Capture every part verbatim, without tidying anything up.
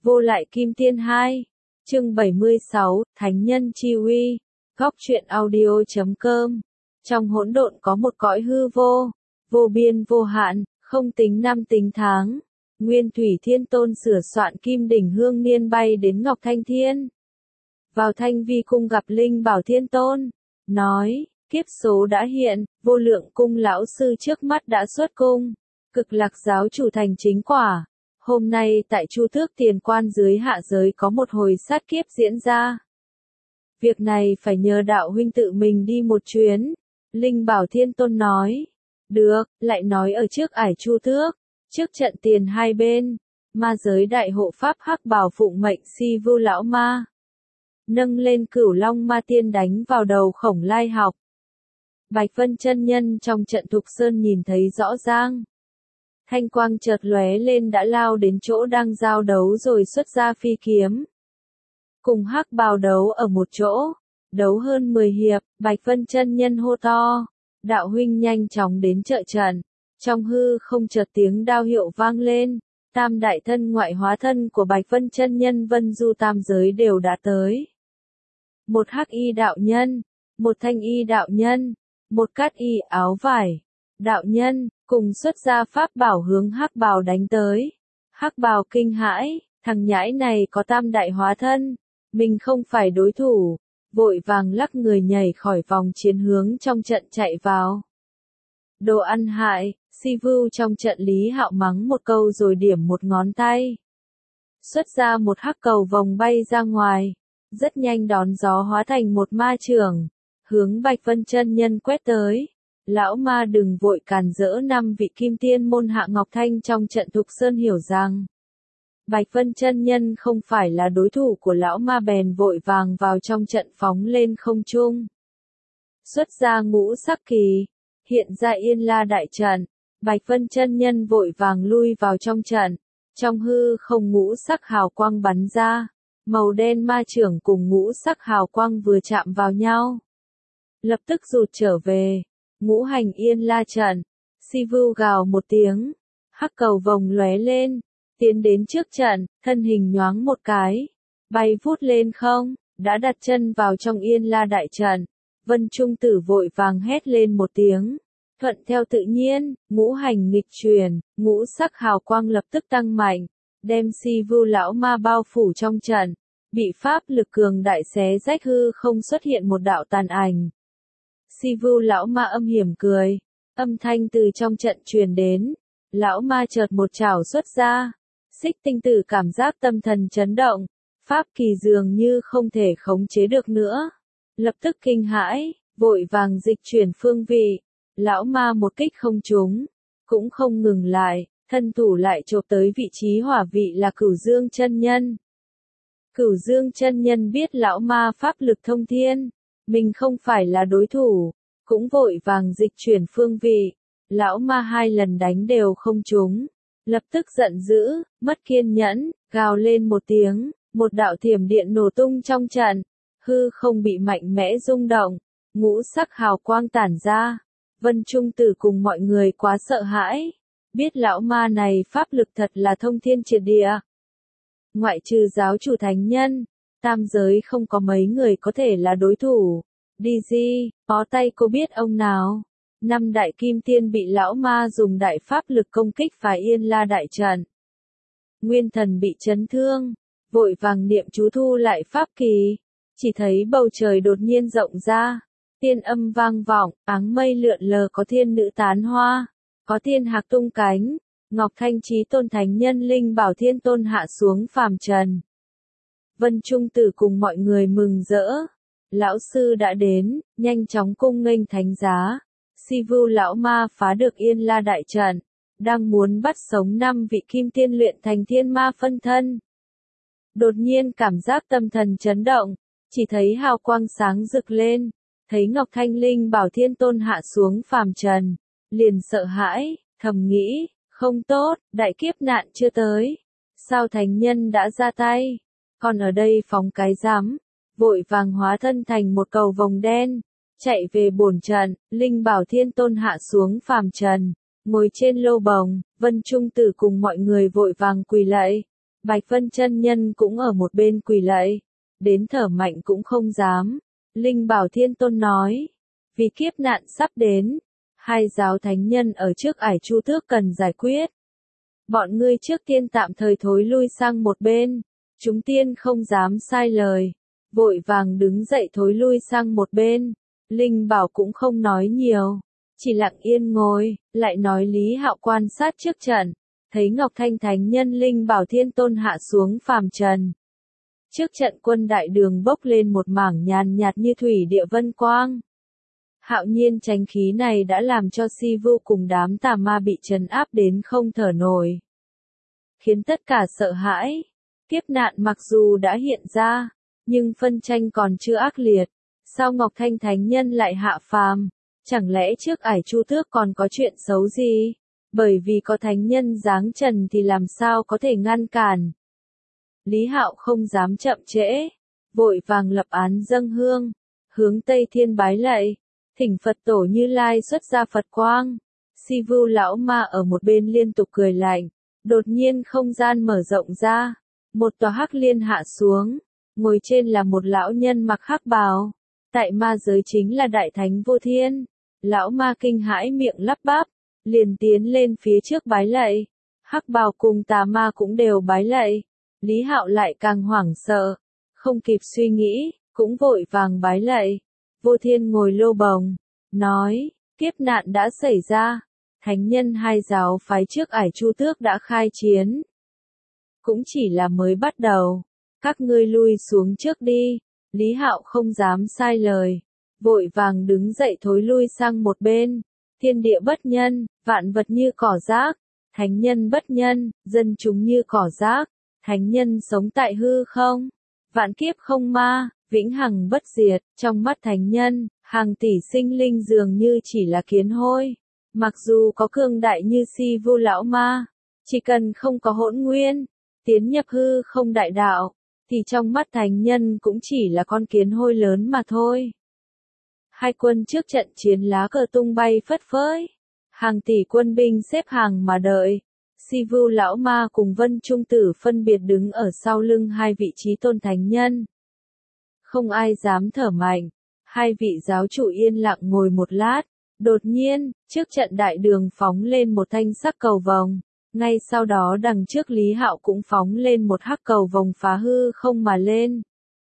Vô lại kim tiên hai. Chương bảy mươi sáu, Thánh nhân chi uy. Góc truyện audio chấm com. Trong hỗn độn có một cõi hư vô, vô biên vô hạn, không tính năm tính tháng. Nguyên Thủy Thiên Tôn sửa soạn kim đỉnh hương niên bay đến Ngọc Thanh Thiên. Vào Thanh Vi cung gặp Linh Bảo Thiên Tôn, nói, kiếp số đã hiện, vô lượng cung lão sư trước mắt đã xuất cung. Cực Lạc giáo chủ thành chính quả. Hôm nay tại Chu Tước Tiền Quan dưới hạ giới có một hồi sát kiếp diễn ra. Việc này phải nhờ đạo huynh tự mình đi một chuyến. Linh Bảo Thiên Tôn nói. Được, lại nói ở trước ải Chu Tước, trước trận tiền hai bên, ma giới đại hộ pháp Hắc Bảo phụng mệnh Si Vưu lão ma. Nâng lên Cửu Long ma tiên đánh vào đầu Khổng Lai học. Bạch Vân chân nhân trong trận Thục Sơn nhìn thấy rõ ràng. Thanh quang chợt lóe lên đã lao đến chỗ đang giao đấu rồi xuất ra phi kiếm. Cùng Hắc Bào đấu ở một chỗ, đấu hơn mười hiệp, Bạch Vân chân nhân hô to, đạo huynh nhanh chóng đến trợ trận. Trong hư không chợt tiếng đao hiệu vang lên, tam đại thân ngoại hóa thân của Bạch Vân chân nhân Vân Du tam giới đều đã tới. Một hắc y đạo nhân, một thanh y đạo nhân, một cát y áo vải đạo nhân, cùng xuất ra pháp bảo hướng Hắc Bào đánh tới. Hắc Bào kinh hãi, thằng nhãi này có tam đại hóa thân, mình không phải đối thủ, vội vàng lắc người nhảy khỏi vòng chiến hướng trong trận chạy vào. Đồ ăn hại, Si Vưu trong trận Lý Hạo mắng một câu rồi điểm một ngón tay. Xuất ra một hắc cầu vòng bay ra ngoài, rất nhanh đón gió hóa thành một ma chưởng, hướng Bạch Vân chân nhân quét tới. Lão ma đừng vội càn rỡ, năm vị kim tiên môn hạ Ngọc Thanh trong trận Thục Sơn hiểu rằng Bạch Vân chân nhân không phải là đối thủ của lão ma, bèn vội vàng vào trong trận phóng lên không trung. Xuất ra ngũ sắc kỳ, hiện ra Yên La đại trận, Bạch Vân chân nhân vội vàng lui vào trong trận. Trong hư không ngũ sắc hào quang bắn ra, màu đen ma chưởng cùng ngũ sắc hào quang vừa chạm vào nhau, lập tức rụt trở về. Ngũ hành Yên La trận, Si Vưu gào một tiếng, hắc cầu vòng lóe lên, tiến đến trước trận, thân hình nhoáng một cái, bay vút lên không, đã đặt chân vào trong Yên La đại trận. Vân Trung Tử vội vàng hét lên một tiếng, thuận theo tự nhiên, ngũ hành nghịch truyền, ngũ sắc hào quang lập tức tăng mạnh, đem Si Vưu lão ma bao phủ trong trận, bị pháp lực cường đại xé rách hư không, xuất hiện một đạo tàn ảnh. Si Vưu lão ma âm hiểm cười, âm thanh từ trong trận truyền đến, lão ma chợt một chảo xuất ra, Xích Tinh Tử cảm giác tâm thần chấn động, pháp kỳ dường như không thể khống chế được nữa, lập tức kinh hãi, vội vàng dịch chuyển phương vị, lão ma một kích không trúng, cũng không ngừng lại, thân thủ lại chộp tới vị trí hỏa vị là Cửu Dương chân nhân. Cửu Dương chân nhân biết lão ma pháp lực thông thiên, mình không phải là đối thủ, cũng vội vàng dịch chuyển phương vị, lão ma hai lần đánh đều không trúng, lập tức giận dữ, mất kiên nhẫn, gào lên một tiếng, một đạo thiểm điện nổ tung trong trận, hư không bị mạnh mẽ rung động, ngũ sắc hào quang tản ra. Vân Trung Tử cùng mọi người quá sợ hãi, biết lão ma này pháp lực thật là thông thiên triệt địa. Ngoại trừ giáo chủ thánh nhân, tam giới không có mấy người có thể là đối thủ. Đi di, bó tay cô biết ông nào? Năm đại kim tiên bị lão ma dùng đại pháp lực công kích phá Yên La đại trận. Nguyên thần bị chấn thương, vội vàng niệm chú thu lại pháp kỳ, chỉ thấy bầu trời đột nhiên rộng ra, tiên âm vang vọng, áng mây lượn lờ, có thiên nữ tán hoa, có thiên hạc tung cánh, Ngọc Thanh Chí Tôn thánh nhân Linh Bảo Thiên Tôn hạ xuống phàm trần. Vân Trung Tử cùng mọi người mừng rỡ, lão sư đã đến, nhanh chóng cung nghênh thánh giá. Si Vưu lão ma phá được Yên La đại trận, đang muốn bắt sống năm vị kim tiên luyện thành thiên ma phân thân. Đột nhiên cảm giác tâm thần chấn động, chỉ thấy hào quang sáng rực lên, thấy Ngọc Thanh Linh Bảo Thiên Tôn hạ xuống phàm trần, liền sợ hãi, thầm nghĩ, không tốt, đại kiếp nạn chưa tới, sao thánh nhân đã ra tay, còn ở đây phóng cái rắm, vội vàng hóa thân thành một cầu vồng đen, chạy về bổn trận. Linh Bảo Thiên Tôn hạ xuống phàm trần, ngồi trên lô bồng, Vân Trung Tử cùng mọi người vội vàng quỳ lạy, Bạch Vân chân nhân cũng ở một bên quỳ lạy, đến thở mạnh cũng không dám. Linh Bảo Thiên Tôn nói, vì kiếp nạn sắp đến, hai giáo thánh nhân ở trước ải chu tước cần giải quyết. Bọn ngươi trước tiên tạm thời thối lui sang một bên, chúng tiên không dám sai lời, vội vàng đứng dậy thối lui sang một bên. Linh Bảo cũng không nói nhiều, chỉ lặng yên ngồi, lại nói Lý Hạo quan sát trước trận, thấy Ngọc Thanh Thánh Nhân Linh Bảo Thiên Tôn hạ xuống phàm trần. Trước trận quân đại đường bốc lên một mảng nhàn nhạt như thủy địa vân quang. Hạo nhiên chánh khí này đã làm cho Si Vu cùng đám tà ma bị trấn áp đến không thở nổi, khiến tất cả sợ hãi. Kiếp nạn mặc dù đã hiện ra, nhưng phân tranh còn chưa ác liệt. Sao Ngọc Thanh Thánh Nhân lại hạ phàm? Chẳng lẽ trước ải chu tước còn có chuyện xấu gì? Bởi vì có thánh nhân giáng trần thì làm sao có thể ngăn cản? Lý Hạo không dám chậm trễ, vội vàng lập án dâng hương, hướng Tây Thiên bái lạy, thỉnh Phật tổ Như Lai xuất ra Phật quang. Si Vu lão ma ở một bên liên tục cười lạnh, đột nhiên không gian mở rộng ra, một tòa hắc liên hạ xuống, ngồi trên là một lão nhân mặc hắc bào, tại ma giới chính là Đại Thánh Vô Thiên. Lão ma kinh hãi miệng lắp bắp, liền tiến lên phía trước bái lạy, hắc bào cùng tà ma cũng đều bái lạy. Lý Hạo lại càng hoảng sợ, không kịp suy nghĩ, cũng vội vàng bái lạy. Vô Thiên ngồi lô bồng, nói, kiếp nạn đã xảy ra, thánh nhân hai giáo phái trước ải chu tước đã khai chiến. Cũng chỉ là mới bắt đầu, các ngươi lui xuống trước đi. Lý Hạo không dám sai lời, vội vàng đứng dậy thối lui sang một bên. Thiên địa bất nhân, vạn vật như cỏ rác, thánh nhân bất nhân, dân chúng như cỏ rác. Thánh nhân sống tại hư không, vạn kiếp không ma, vĩnh hằng bất diệt. Trong mắt thánh nhân, hàng tỷ sinh linh dường như chỉ là kiến hôi. Mặc dù có cương đại như Si Vu lão ma, chỉ cần không có hỗn nguyên, tiến nhập hư không đại đạo, thì trong mắt thánh nhân cũng chỉ là con kiến hôi lớn mà thôi. Hai quân trước trận chiến lá cờ tung bay phất phới, hàng tỷ quân binh xếp hàng mà đợi. Si Vu lão ma cùng Vân Trung Tử phân biệt đứng ở sau lưng hai vị trí tôn thánh nhân. Không ai dám thở mạnh, hai vị giáo chủ yên lặng ngồi một lát, đột nhiên, trước trận đại đường phóng lên một thanh sắc cầu vồng, ngay sau đó đằng trước Lý Hạo cũng phóng lên một hắc cầu vồng phá hư không mà lên.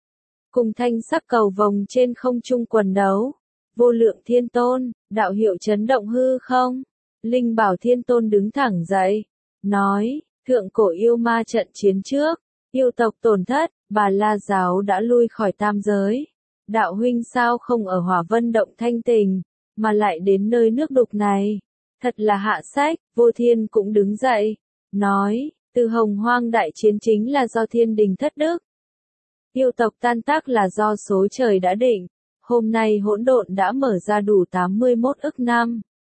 Cùng thanh sắc cầu vồng trên không trung quần đấu, Vô Lượng Thiên Tôn, đạo hiệu chấn động hư không. Linh Bảo Thiên Tôn đứng thẳng dậy, nói, thượng cổ yêu ma trận chiến trước, yêu tộc tổn thất, Bà La giáo đã lui khỏi tam giới. Đạo huynh sao không ở Hỏa Vân động thanh tình, mà lại đến nơi nước đục này? Thật là hạ sách. Vô Thiên cũng đứng dậy, nói, từ Hồng Hoang đại chiến chính là do thiên đình thất đức. Yêu tộc tan tác là do số trời đã định. Hôm nay hỗn độn đã mở ra đủ tám mươi mốt ức năm.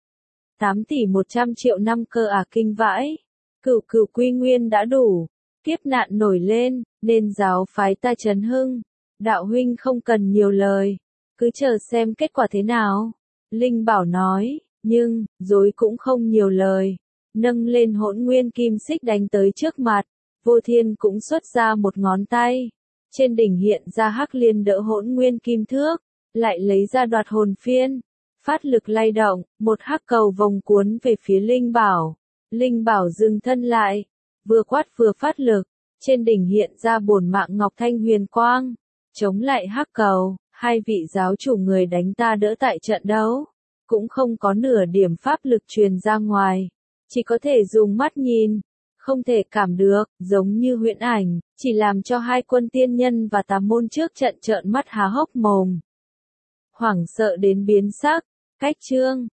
tám tỷ một trăm triệu năm cơ à kinh vãi. Cửu cửu quy nguyên đã đủ. Kiếp nạn nổi lên, nên giáo phái ta chấn hưng. Đạo huynh không cần nhiều lời, cứ chờ xem kết quả thế nào. Linh Bảo nói, nhưng, dối cũng không nhiều lời. Nâng lên hỗn nguyên kim xích đánh tới trước mặt. Vô Thiên cũng xuất ra một ngón tay. Trên đỉnh hiện ra hắc liên đỡ hỗn nguyên kim thước, lại lấy ra đoạt hồn phiên. Phát lực lay động, một hắc cầu vòng cuốn về phía Linh Bảo. Linh Bảo dừng thân lại, vừa quát vừa phát lực, trên đỉnh hiện ra bổn mạng ngọc thanh huyền quang, chống lại hắc cầu. Hai vị giáo chủ người đánh ta đỡ tại trận đấu, cũng không có nửa điểm pháp lực truyền ra ngoài, chỉ có thể dùng mắt nhìn, không thể cảm được, giống như huyễn ảnh, chỉ làm cho hai quân tiên nhân và tà môn trước trận trợn mắt há hốc mồm. Hoảng sợ đến biến sắc. Cách chương